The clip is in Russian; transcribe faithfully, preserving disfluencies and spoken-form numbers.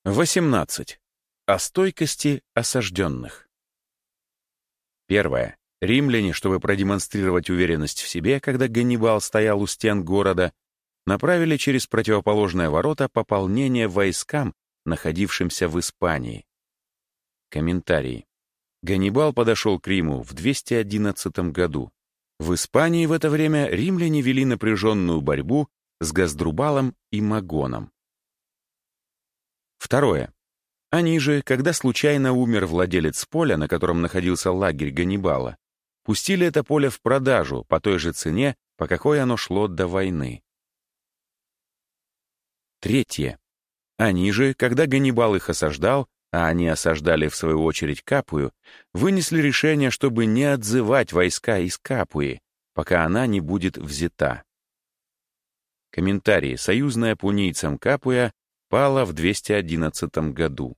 восемнадцать. О стойкости осажденных. Первое. Римляне, чтобы продемонстрировать уверенность в себе, когда Ганнибал стоял у стен города, направили через противоположные ворота пополнение войскам, находившимся в Испании. Комментарий. Ганнибал подошел к Риму в двести одиннадцатом году. В Испании в это время римляне вели напряженную борьбу с Газдрубалом и Магоном. Второе. Они же, когда случайно умер владелец поля, на котором находился лагерь Ганнибала, пустили это поле в продажу по той же цене, по какой оно шло до войны. Третье. Они же, когда Ганнибал их осаждал, а они осаждали в свою очередь Капую, вынесли решение, чтобы не отзывать войска из Капуи, пока она не будет взята. Комментарий. Союзная пунийцам Капуя пала в двести одиннадцатом году.